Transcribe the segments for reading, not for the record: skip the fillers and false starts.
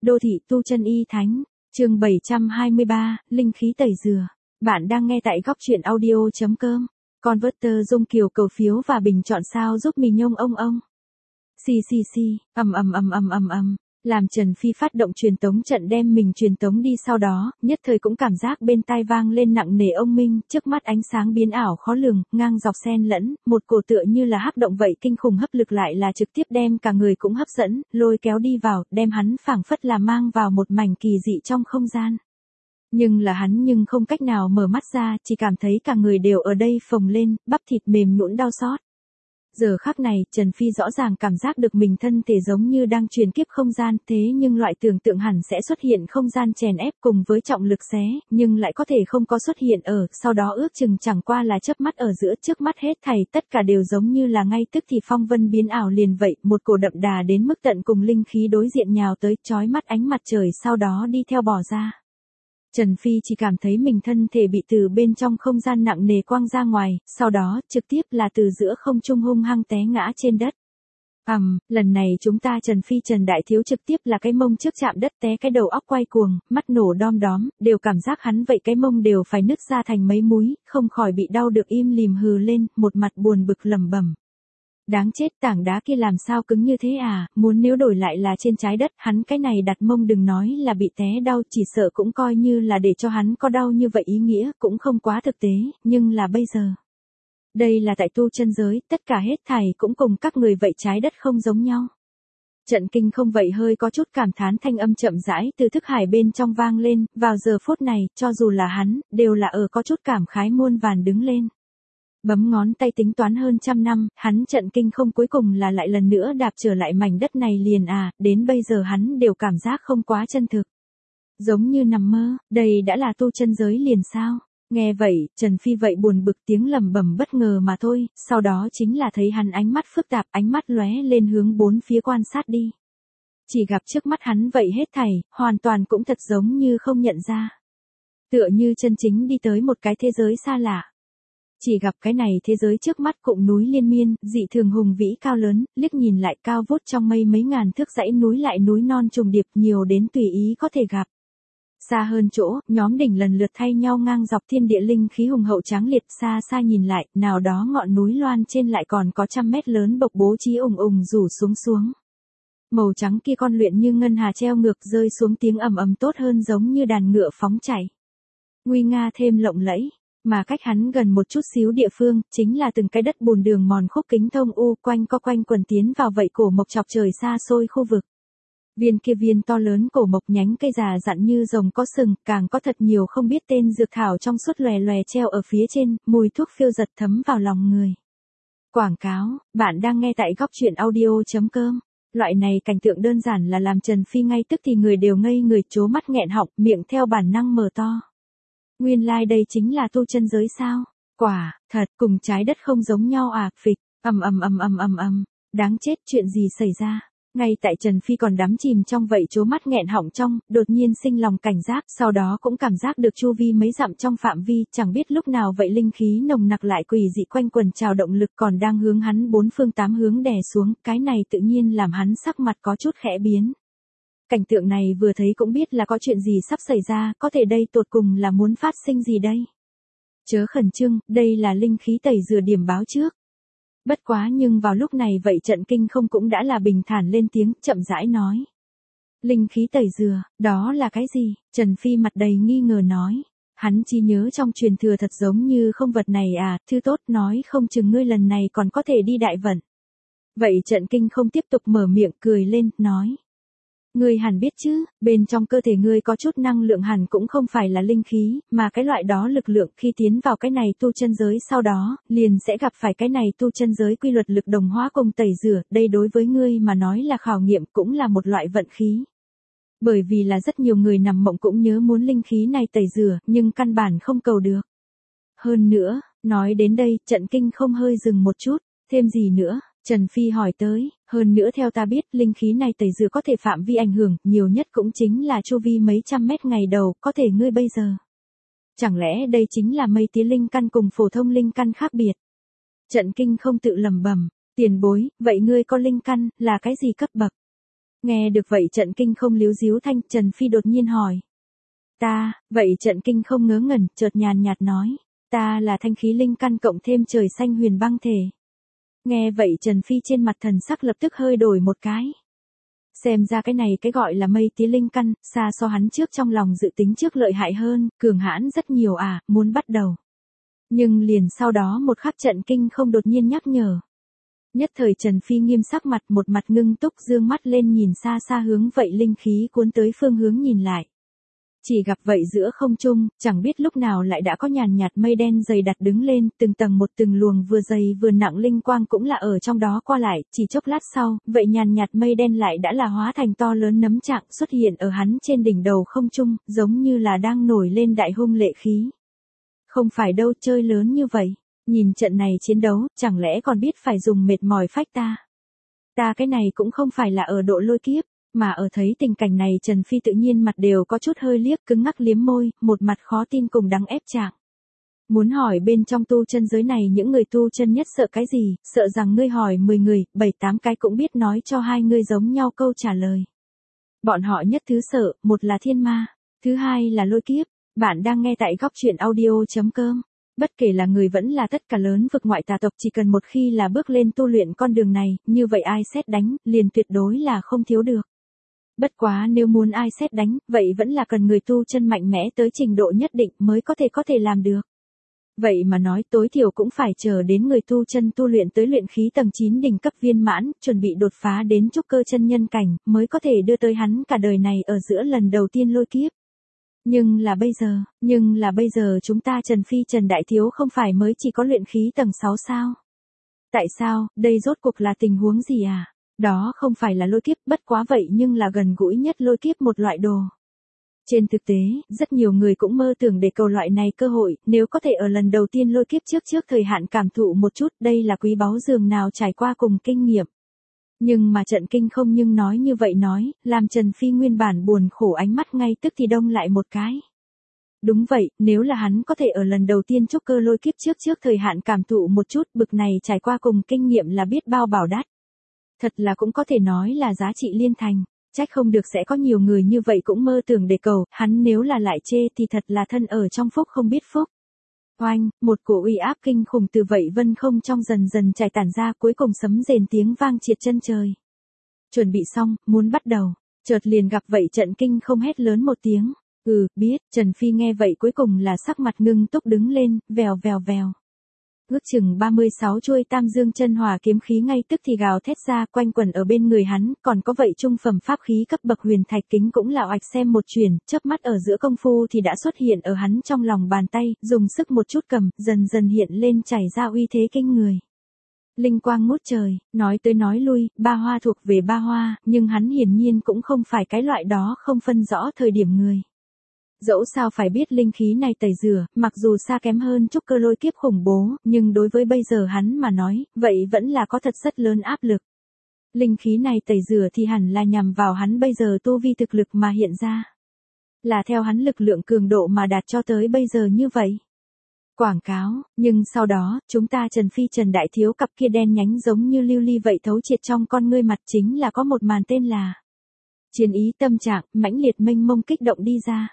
Đô thị tu chân y thánh, chương 723, linh khí tẩy rửa. Bạn đang nghe tại góc truyện audio.com. Converter Dung Kiều cầu phiếu và bình chọn sao giúp mình nhông ông. Xì, làm Trần Phi phát động truyền tống trận đem mình truyền tống đi, sau đó, nhất thời cũng cảm giác bên tai vang lên nặng nề ông minh, trước mắt ánh sáng biến ảo khó lường, ngang dọc xen lẫn, một cổ tựa như là hắc động vậy kinh khủng hấp lực lại là trực tiếp đem cả người cũng hấp dẫn, lôi kéo đi vào, đem hắn phảng phất là mang vào một mảnh kỳ dị trong không gian. Nhưng là hắn không cách nào mở mắt ra, chỉ cảm thấy cả người đều ở đây phồng lên, bắp thịt mềm nhũn đau xót. Giờ khắc này, Trần Phi rõ ràng cảm giác được mình thân thể giống như đang truyền kiếp không gian, thế nhưng loại tưởng tượng hẳn sẽ xuất hiện không gian chèn ép cùng với trọng lực xé, nhưng lại có thể không có xuất hiện ở, sau đó ước chừng chẳng qua là chớp mắt ở giữa, trước mắt hết thảy tất cả đều giống như là ngay tức thì phong vân biến ảo liền vậy, một cổ đậm đà đến mức tận cùng linh khí đối diện nhào tới, chói mắt ánh mặt trời sau đó đi theo bỏ ra. Trần Phi chỉ cảm thấy mình thân thể bị từ bên trong không gian nặng nề quăng ra ngoài, sau đó, trực tiếp là từ giữa không trung hung hăng té ngã trên đất. Lần này chúng ta Trần Đại Thiếu trực tiếp là cái mông trước chạm đất té cái đầu óc quay cuồng, mắt nổ đom đóm, đều cảm giác hắn vậy cái mông đều phải nứt ra thành mấy múi, không khỏi bị đau được im lìm hừ lên, một mặt buồn bực lẩm bẩm. Đáng chết, tảng đá kia làm sao cứng như thế à, muốn nếu đổi lại là trên trái đất, hắn cái này đặt mông đừng nói là bị té đau, chỉ sợ cũng coi như là để cho hắn có đau như vậy ý nghĩa, cũng không quá thực tế, nhưng là bây giờ. Đây là tại tu chân giới, tất cả hết thảy cũng cùng các người vậy trái đất không giống nhau. Trận kinh không vậy hơi có chút cảm thán thanh âm chậm rãi từ thức hải bên trong vang lên, vào giờ phút này, cho dù là hắn, đều là ở có chút cảm khái muôn vàn đứng lên. Bấm ngón tay tính toán hơn 100 năm, hắn trận kinh không cuối cùng là lại lần nữa đạp trở lại mảnh đất này liền đến bây giờ hắn đều cảm giác không quá chân thực. Giống như nằm mơ, đây đã là tu chân giới liền sao? Nghe vậy, Trần Phi vậy buồn bực tiếng lẩm bẩm bất ngờ mà thôi, sau đó chính là thấy hắn ánh mắt phức tạp, ánh mắt lóe lên hướng bốn phía quan sát đi. Chỉ gặp trước mắt hắn vậy hết thảy, hoàn toàn cũng thật giống như không nhận ra. Tựa như chân chính đi tới một cái thế giới xa lạ. Chỉ gặp cái này thế giới trước mắt cụm núi liên miên, dị thường hùng vĩ cao lớn, liếc nhìn lại cao vút trong mây mấy ngàn thước dãy núi lại núi non trùng điệp nhiều đến tùy ý có thể gặp. Xa hơn chỗ, nhóm đỉnh lần lượt thay nhau ngang dọc thiên địa linh khí hùng hậu tráng liệt, xa xa nhìn lại, nào đó ngọn núi loan trên lại còn có 100 mét lớn bộc bố trí rủ xuống. Màu trắng kia con luyện như ngân hà treo ngược rơi xuống tiếng ầm ầm tốt hơn giống như đàn ngựa phóng chạy. Nguy nga thêm lộng lẫy. Mà cách hắn gần một chút xíu địa phương, chính là từng cái đất bùn đường mòn khúc kính thông quanh quần tiến vào vậy cổ mộc chọc trời xa xôi khu vực. Viên to lớn cổ mộc nhánh cây già dặn như rồng có sừng, càng có thật nhiều không biết tên dược thảo trong suốt lòe treo ở phía trên, mùi thuốc phiêu giật thấm vào lòng người. Quảng cáo, bạn đang nghe tại góc truyện audio.com. Loại này cảnh tượng đơn giản là làm Trần Phi ngay tức thì người đều ngây người trố mắt nghẹn họng, miệng theo bản năng mở to. Nguyên lai đây chính là tu chân giới sao? Quả, thật, cùng trái đất không giống nhau phịch, đáng chết, chuyện gì xảy ra? Ngay tại Trần Phi còn đắm chìm trong vậy trố mắt nghẹn họng trong, đột nhiên sinh lòng cảnh giác, sau đó cũng cảm giác được chu vi mấy dặm trong phạm vi, chẳng biết lúc nào vậy linh khí nồng nặc lại quỷ dị quanh quần trào động lực còn đang hướng hắn bốn phương tám hướng đè xuống, cái này tự nhiên làm hắn sắc mặt có chút khẽ biến. Cảnh tượng này vừa thấy cũng biết là có chuyện gì sắp xảy ra, có thể đây tột cùng là muốn phát sinh gì đây? Chớ khẩn trương, đây là linh khí tẩy rửa điểm báo trước. Bất quá nhưng vào lúc này vậy trận kinh không cũng đã là bình thản lên tiếng, chậm rãi nói. Linh khí tẩy rửa, đó là cái gì? Trần Phi mặt đầy nghi ngờ nói. Hắn chỉ nhớ trong truyền thừa thật giống như không vật này thư tốt nói không chừng ngươi lần này còn có thể đi đại vận. Vậy trận kinh không tiếp tục mở miệng cười lên, nói. Ngươi hẳn biết chứ, bên trong cơ thể ngươi có chút năng lượng hẳn cũng không phải là linh khí, mà cái loại đó lực lượng khi tiến vào cái này tu chân giới sau đó, liền sẽ gặp phải cái này tu chân giới quy luật lực đồng hóa cùng tẩy rửa, đây đối với ngươi mà nói là khảo nghiệm cũng là một loại vận khí. Bởi vì là rất nhiều người nằm mộng cũng nhớ muốn linh khí này tẩy rửa, nhưng căn bản không cầu được. Hơn nữa, nói đến đây, trận kinh không hơi dừng một chút, thêm gì nữa? Trần Phi hỏi tới, hơn nữa theo ta biết, linh khí này tẩy rửa có thể phạm vi ảnh hưởng, nhiều nhất cũng chính là chu vi mấy trăm mét ngày đầu, có thể ngươi bây giờ. Chẳng lẽ đây chính là mây tía linh căn cùng phổ thông linh căn khác biệt? Trận kinh không tự lẩm bẩm, tiền bối, vậy ngươi có linh căn, là cái gì cấp bậc? Nghe được vậy Trận Kinh không líu díu thanh, Trần Phi đột nhiên hỏi. Ta, vậy Trận Kinh không ngớ ngẩn, chợt nhàn nhạt nói. Ta là thanh khí linh căn cộng thêm trời xanh huyền băng thể. Nghe vậy Trần Phi trên mặt thần sắc lập tức hơi đổi một cái. Xem ra cái này cái gọi là mây tía linh căn, xa so hắn trước trong lòng dự tính trước lợi hại hơn, cường hãn rất nhiều à, muốn bắt đầu. Nhưng liền sau đó một khắc Trận Kinh không đột nhiên nhắc nhở. Nhất thời Trần Phi nghiêm sắc mặt, một mặt ngưng túc dương mắt lên nhìn xa xa hướng vậy linh khí cuốn tới phương hướng nhìn lại. Chỉ gặp vậy giữa không trung, chẳng biết lúc nào lại đã có nhàn nhạt mây đen dày đặt đứng lên, từng tầng một từng luồng vừa dày vừa nặng linh quang cũng là ở trong đó qua lại, chỉ chốc lát sau, vậy nhàn nhạt mây đen lại đã là hóa thành to lớn nấm trạng xuất hiện ở hắn trên đỉnh đầu không trung, giống như là đang nổi lên đại hung lệ khí. Không phải đâu, chơi lớn như vậy, nhìn trận này chiến đấu, chẳng lẽ còn biết phải dùng mệt mỏi phách ta. Ta cái này cũng không phải là ở độ lôi kiếp. Mà ở thấy tình cảnh này Trần Phi tự nhiên mặt đều có chút hơi liếc cứng ngắc liếm môi, một mặt khó tin cùng đắng ép trạng. Muốn hỏi bên trong tu chân giới này những người tu chân nhất sợ cái gì, sợ rằng ngươi hỏi 10 người, 7-8 cái cũng biết nói cho hai ngươi giống nhau câu trả lời. Bọn họ nhất thứ sợ, một là thiên ma, thứ hai là lôi kiếp. Bạn đang nghe tại góc truyện audio.com. Bất kể là người vẫn là tất cả lớn vực ngoại tà tộc chỉ cần một khi là bước lên tu luyện con đường này, như vậy ai xét đánh, liền tuyệt đối là không thiếu được. Bất quá nếu muốn ai xét đánh, vậy vẫn là cần người tu chân mạnh mẽ tới trình độ nhất định mới có thể làm được. Vậy mà nói tối thiểu cũng phải chờ đến người tu chân tu luyện tới luyện khí tầng 9 đỉnh cấp viên mãn, chuẩn bị đột phá đến trúc cơ chân nhân cảnh, mới có thể đưa tới hắn cả đời này ở giữa lần đầu tiên lôi kiếp. Nhưng là bây giờ chúng ta Trần Phi Trần Đại Thiếu không phải mới chỉ có luyện khí tầng 6 sao? Tại sao, đây rốt cuộc là tình huống gì à? Đó không phải là lôi kiếp, bất quá vậy nhưng là gần gũi nhất lôi kiếp một loại đồ. Trên thực tế, rất nhiều người cũng mơ tưởng để cầu loại này cơ hội, nếu có thể ở lần đầu tiên lôi kiếp trước thời hạn cảm thụ một chút, đây là quý báu dường nào trải qua cùng kinh nghiệm. Nhưng mà Trận Kinh không nhưng nói như vậy nói, làm Trần Phi nguyên bản buồn khổ ánh mắt ngay tức thì đông lại một cái. Đúng vậy, nếu là hắn có thể ở lần đầu tiên trúc cơ lôi kiếp trước thời hạn cảm thụ một chút, bực này trải qua cùng kinh nghiệm là biết bao bảo đắt. Thật là cũng có thể nói là giá trị liên thành, trách không được sẽ có nhiều người như vậy cũng mơ tưởng để cầu, hắn nếu là lại chê thì thật là thân ở trong phúc không biết phúc. Oanh, một cổ uy áp kinh khủng từ vậy vân không trong dần dần trải tản ra, cuối cùng sấm rền tiếng vang triệt chân trời. Chuẩn bị xong, muốn bắt đầu, chợt liền gặp vậy Trận Kinh không hét lớn một tiếng. Biết, Trần Phi nghe vậy cuối cùng là sắc mặt ngưng túc đứng lên, vèo. Ước chừng 36 chuôi Tam Dương chân hỏa kiếm khí ngay tức thì gào thét ra quanh quẩn ở bên người hắn, còn có vậy trung phẩm pháp khí cấp bậc huyền thạch kính cũng là oạch xem một chuyển, chớp mắt ở giữa công phu thì đã xuất hiện ở hắn trong lòng bàn tay, dùng sức một chút cầm, dần dần hiện lên chảy ra uy thế kinh người. Linh quang ngút trời, nói tới nói lui, ba hoa thuộc về ba hoa, nhưng hắn hiển nhiên cũng không phải cái loại đó không phân rõ thời điểm người. Dẫu sao phải biết linh khí này tẩy rửa, mặc dù xa kém hơn trúc cơ lôi kiếp khủng bố, nhưng đối với bây giờ hắn mà nói, vậy vẫn là có thật rất lớn áp lực. Linh khí này tẩy rửa thì hẳn là nhằm vào hắn bây giờ tu vi thực lực mà hiện ra. Là theo hắn lực lượng cường độ mà đạt cho tới bây giờ như vậy. Quảng cáo, nhưng sau đó, chúng ta Trần Phi Trần Đại Thiếu cặp kia đen nhánh giống như lưu ly vậy thấu triệt trong con ngươi mặt chính là có một màn tên là chiến ý tâm trạng, mãnh liệt mênh mông kích động đi ra.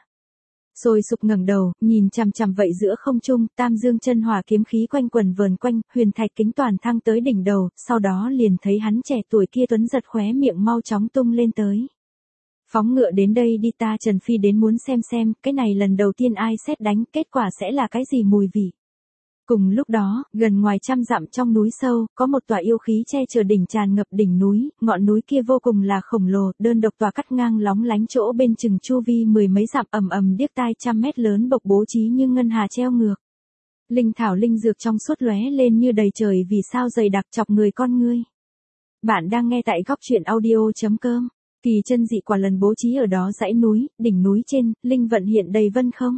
Sôi sục ngẩng đầu, nhìn chằm chằm vậy giữa không trung, Tam Dương chân hỏa kiếm khí quanh quần vờn quanh, huyền thạch kính toàn thăng tới đỉnh đầu, sau đó liền thấy hắn trẻ tuổi kia tuấn giật khóe miệng mau chóng tung lên tới. Phóng ngựa đến đây đi, ta Trần Phi đến muốn xem, cái này lần đầu tiên ai xét đánh, kết quả sẽ là cái gì mùi vị. Cùng lúc đó, gần ngoài trăm dặm trong núi sâu, có một tòa yêu khí che chở đỉnh tràn ngập đỉnh núi, ngọn núi kia vô cùng là khổng lồ, đơn độc tòa cắt ngang lóng lánh chỗ bên chừng chu vi 10 mấy dặm ầm điếc tai trăm mét lớn bộc bố trí như ngân hà treo ngược. Linh thảo linh dược trong suốt lóe lên như đầy trời vì sao dày đặc chọc người con ngươi. Bạn đang nghe tại góc truyện audio.com. Kỳ chân dị quả lần bố trí ở đó dãy núi, đỉnh núi trên, linh vận hiện đầy vân không.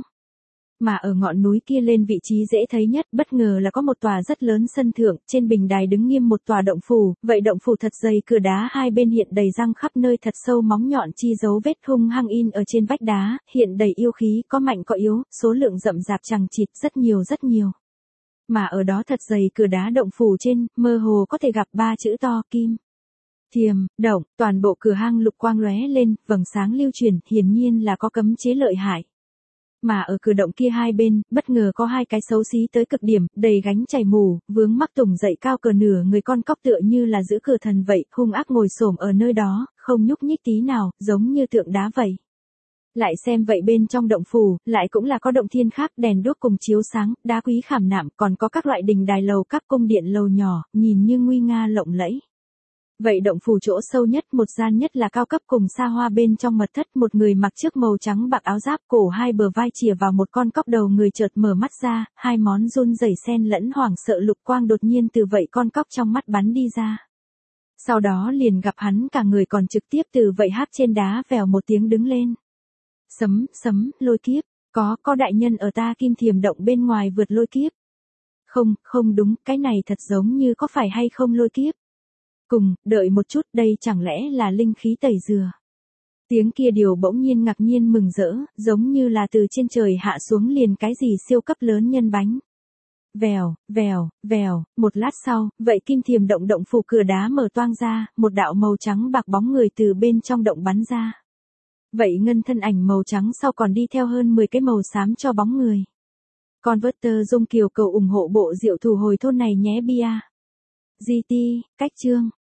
Mà ở ngọn núi kia lên vị trí dễ thấy nhất, bất ngờ là có một tòa rất lớn sân thượng, trên bình đài đứng nghiêm một tòa động phủ, vậy động phủ thật dày cửa đá hai bên hiện đầy răng khắp nơi thật sâu móng nhọn chi dấu vết hung hăng in ở trên vách đá, hiện đầy yêu khí, có mạnh có yếu, số lượng rậm rạp chằng chịt rất nhiều. Mà ở đó thật dày cửa đá động phủ trên, mơ hồ có thể gặp ba chữ to kim. Thiềm, động, toàn bộ cửa hang lục quang lóe lên, vầng sáng lưu truyền, hiển nhiên là có cấm chế lợi hại. Mà ở cửa động kia hai bên, bất ngờ có hai cái xấu xí tới cực điểm, đầy gánh chảy mù, vướng mắc tùng dậy cao cờ nửa người con cóc tựa như là giữ cửa thần vậy, hung ác ngồi xổm ở nơi đó, không nhúc nhích tí nào, giống như tượng đá vậy. Lại xem vậy bên trong động phủ, lại cũng là có động thiên khác, đèn đuốc cùng chiếu sáng, đá quý khảm nạm, còn có các loại đình đài lầu các cung điện lầu nhỏ, nhìn như nguy nga lộng lẫy. Vậy động phủ chỗ sâu nhất, một gian nhất là cao cấp cùng xa hoa, bên trong mật thất, một người mặc chiếc màu trắng bạc áo giáp, cổ hai bờ vai chìa vào một con cóc đầu người chợt mở mắt ra, hai món run rẩy xen lẫn hoảng sợ lục quang đột nhiên từ vậy con cóc trong mắt bắn đi ra. Sau đó liền gặp hắn cả người còn trực tiếp từ vậy hát trên đá vèo một tiếng đứng lên. Sấm, sấm, lôi kiếp, có đại nhân ở ta Kim Thiềm động bên ngoài vượt lôi kiếp. Không, không đúng, cái này thật giống như có phải hay không lôi kiếp. Cùng, đợi một chút, đây chẳng lẽ là linh khí tẩy dừa. Tiếng kia điều bỗng nhiên ngạc nhiên mừng rỡ, giống như là từ trên trời hạ xuống liền cái gì siêu cấp lớn nhân bánh. Vèo, vèo, vèo, một lát sau, vậy Kim Thiềm động động phủ cửa đá mở toang ra, một đạo màu trắng bạc bóng người từ bên trong động bắn ra. Vậy ngân thân ảnh màu trắng sau còn đi theo hơn 10 cái màu xám cho bóng người. Converter Dung Kiều cầu ủng hộ bộ diệu thủ hồi thôn này nhé bia. GT, cách chương.